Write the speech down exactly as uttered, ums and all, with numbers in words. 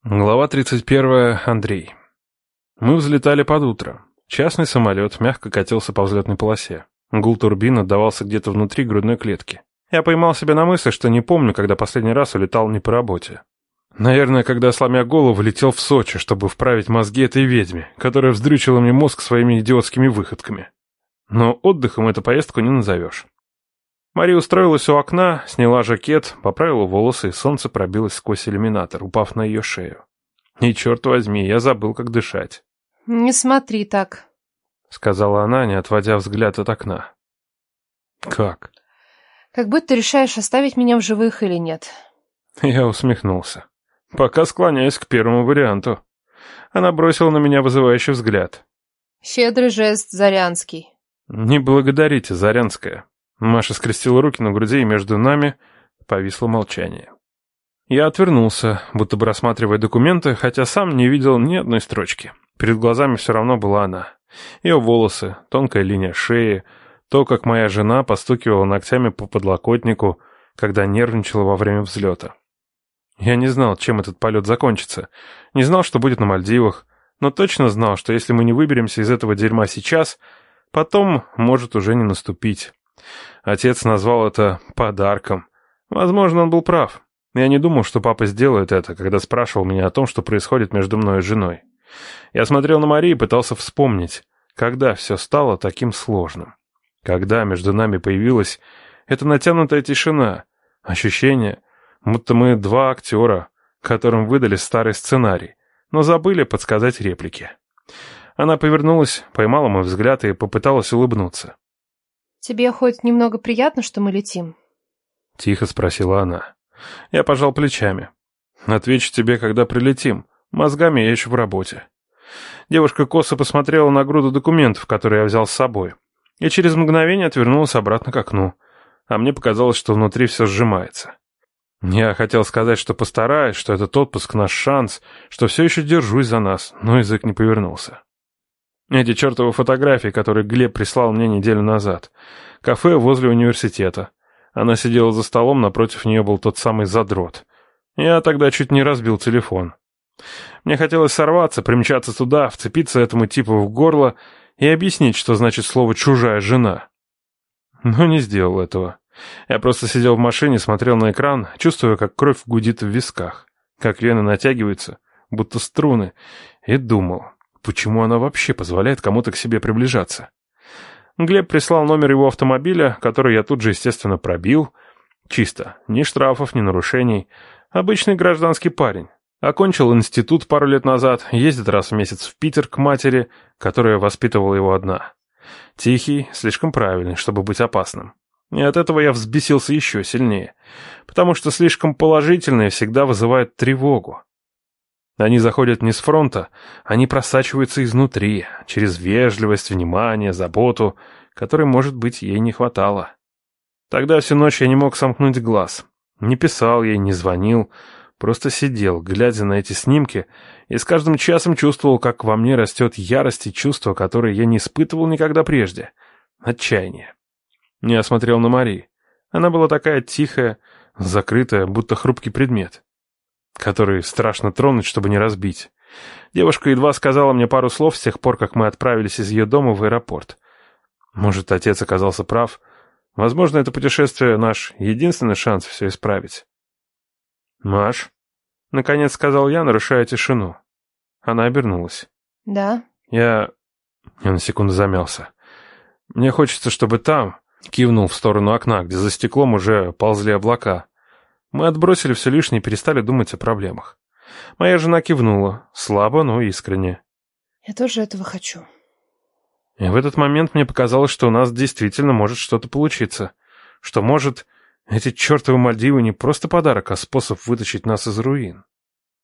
Глава тридцать первая. Андрей. Мы взлетали под утро. Частный самолет мягко катился по взлетной полосе. Гул турбин отдавался где-то внутри грудной клетки. Я поймал себя на мысли, что не помню, когда последний раз улетал не по работе. Наверное, когда, сломя голову, летел в Сочи, чтобы вправить мозги этой ведьме, которая вздрючила мне мозг своими идиотскими выходками. Но отдыхом эту поездку не назовешь. Мария устроилась у окна, сняла жакет, поправила волосы, и солнце пробилось сквозь иллюминатор, упав на ее шею. И, черт возьми, я забыл, как дышать. «Не смотри так», — сказала она, не отводя взгляд от окна. «Как?» «Как будто решаешь, оставить меня в живых или нет». Я усмехнулся. «Пока склоняюсь к первому варианту». Она бросила на меня вызывающий взгляд. «Щедрый жест, Зарянский». «Не благодарите, Зарянская». Маша скрестила руки на груди, и между нами повисло молчание. Я отвернулся, будто бы рассматривая документы, хотя сам не видел ни одной строчки. Перед глазами все равно была она. Ее волосы, тонкая линия шеи, то, как моя жена постукивала ногтями по подлокотнику, когда нервничала во время взлета. Я не знал, чем этот полет закончится. Не знал, что будет на Мальдивах, но точно знал, что если мы не выберемся из этого дерьма сейчас, потом может уже не наступить. Отец назвал это подарком. Возможно, он был прав. Я не думал, что папа сделает это, когда спрашивал меня о том, что происходит между мной и женой. Я смотрел на Марию и пытался вспомнить, когда все стало таким сложным. Когда между нами появилась эта натянутая тишина, ощущение, будто мы два актера, которым выдали старый сценарий, но забыли подсказать реплики. Она повернулась, поймала мой взгляд и попыталась улыбнуться. «Тебе хоть немного приятно, что мы летим?» — тихо спросила она. Я пожал плечами. «Отвечу тебе, когда прилетим. Мозгами я еще в работе». Девушка косо посмотрела на груду документов, которые я взял с собой, и через мгновение отвернулась обратно к окну, а мне показалось, что внутри все сжимается. Я хотел сказать, что постараюсь, что этот отпуск — наш шанс, что все еще держусь за нас, но язык не повернулся. Эти чертовы фотографии, которые Глеб прислал мне неделю назад. Кафе возле университета. Она сидела за столом, напротив нее был тот самый задрот. Я тогда чуть не разбил телефон. Мне хотелось сорваться, примчаться туда, вцепиться этому типу в горло и объяснить, что значит слово «чужая жена». Но не сделал этого. Я просто сидел в машине, смотрел на экран, чувствуя, как кровь гудит в висках, как вены натягиваются, будто струны, и думал, почему она вообще позволяет кому-то к себе приближаться. Глеб прислал номер его автомобиля, который я тут же, естественно, пробил. Чисто. Ни штрафов, ни нарушений. Обычный гражданский парень. Окончил институт пару лет назад, ездит раз в месяц в Питер к матери, которая воспитывала его одна. Тихий, слишком правильный, чтобы быть опасным. И от этого я взбесился еще сильнее, потому что слишком положительные всегда вызывают тревогу. Они заходят не с фронта, они просачиваются изнутри, через вежливость, внимание, заботу, которой, может быть, ей не хватало. Тогда всю ночь я не мог сомкнуть глаз. Не писал ей, не звонил, просто сидел, глядя на эти снимки, и с каждым часом чувствовал, как во мне растет ярость и чувство, которые я не испытывал никогда прежде. Отчаяние. Я смотрел на Мари. Она была такая тихая, закрытая, будто хрупкий предмет, который страшно тронуть, чтобы не разбить. Девушка едва сказала мне пару слов с тех пор, как мы отправились из ее дома в аэропорт. Может, отец оказался прав. Возможно, это путешествие — наш единственный шанс все исправить. «Маш», — наконец сказал я, нарушая тишину. Она обернулась. «Да?» «Я...» Я на секунду замялся. «Мне хочется, чтобы там...» — кивнул в сторону окна, где за стеклом уже ползли облака. Мы отбросили все лишнее и перестали думать о проблемах. Моя жена кивнула, слабо, но искренне. «Я тоже этого хочу». И в этот момент мне показалось, что у нас действительно может что-то получиться. Что, может, эти чертовы Мальдивы не просто подарок, а способ вытащить нас из руин.